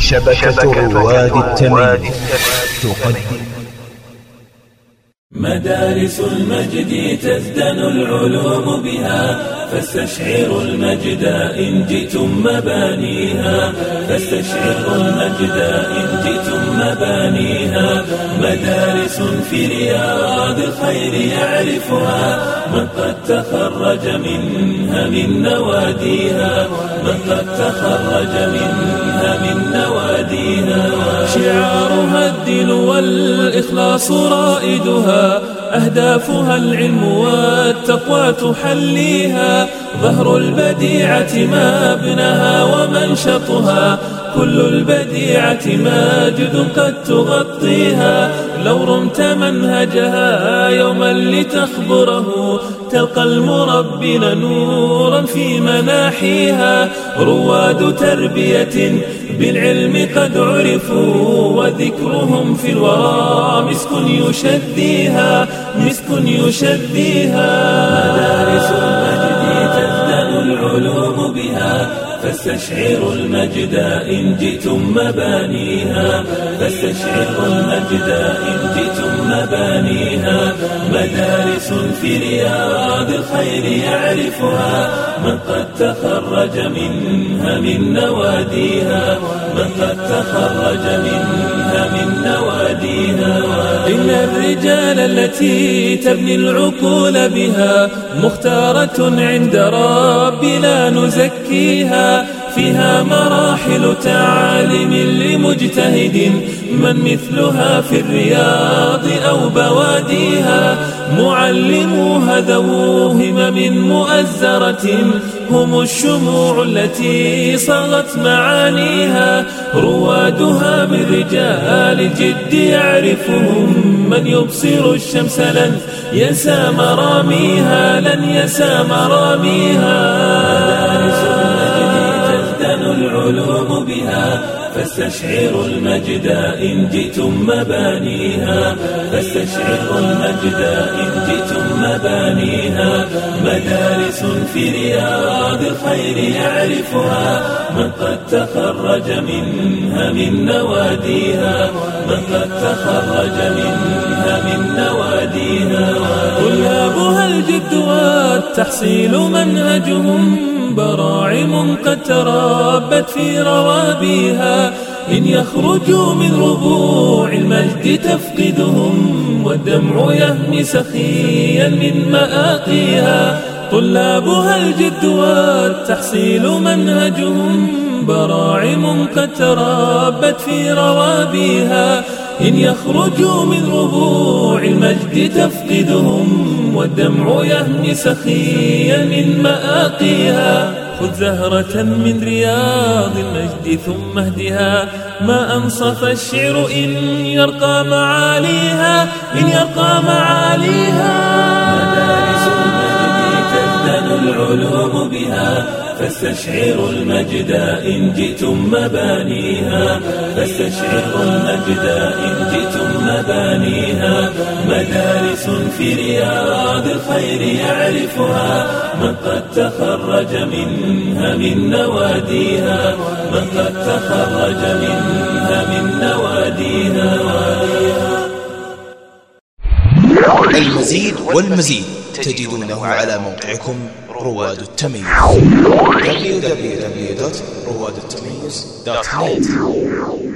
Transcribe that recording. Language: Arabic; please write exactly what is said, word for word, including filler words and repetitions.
شبكة رواد التمييز تقدم مدارس المجد تزدن العلوم بها، فاستشعروا المجد إن جئتم مبانيها، فاستشعروا المجد إن جئتم مبانيها. مدارس في رياض الخير يعرفها من قد تخرج منها من نواديها، من قد تخرج منها من نواديها. شعارها الدين والإخلاص رائدها، أهدافها العلم والتقوى تحليها. ظهر البديعة مبناها ومنشطها، كل البديعة ماجد قد تغطيها. لو رمت منهجها يوما لتخبره، تلقى المربين نورا في مناحيها. رواد تربية بالعلم قد عرفوا، وذكرهم في الورى مسك يشديها، مسك يشديها. مدارس المجد تزدن العلوم بها، فاستشعروا المجد إن جئتم مبانيها، فاستشعروا المجد إن جئتم مبانيها. مدارس في رياض الخير يعرفها من قد تخرج منها من نواديها، من قد تخرج منها من نواديها. إن الرجال التي تبني العقول بها، مختارة عند ربي لا نزكيها. فيها مراحل تعاليم لمجتهد، من مثلها في الرياض أو بواديها. معلموها ذو همم مؤزرة، هم الشموع التي صغت معانيها. روادها من رجال الجد يعرفهم، من يبصر الشمس لن ينسى مراميها، لن ينسى مراميها. مدارس العلوم بها، فاستشعروا المجد إن جئتم مبانيها، فاستشعروا المجد إن جئتم مبانيها. مدارس في رياض الخير يعرفها من قد تخرج منها من نواديها، من قد تخرج منها من نواديها. طلابها الجد والتحصيل منهجهم، براعم قد تربت في روابيها. إن يخرجوا من ربوع المجد تفقدهم، والدمع يهمي سخيا من مآقيها. طلابها الجد والتحصيل منهجهم، براعم قد تربت في روابيها. إن يخرجوا من ربوع المجد تفقدهم، والدمع يهمي سخيا من مآقيها. خذ زهرة من رياض المجد ثم اهدها، ما أنصف الشعر إن يرقى معاليها، إن يرقى معاليها. مدارس المجد تزدن العلوم بها، فاستشعروا المجد إن جئتم مبانيها، فاستشعروا المجد إن جئتم مبانيها. مدارس في رياض الخير يعرفها من قد تخرج منها من نواديها، من قد تخرج منها من نواديها. المزيد والمزيد تجدونه على موقعكم رواد التمييز دبليو دبليو دبليو دوت رواد التمييز دوت نت.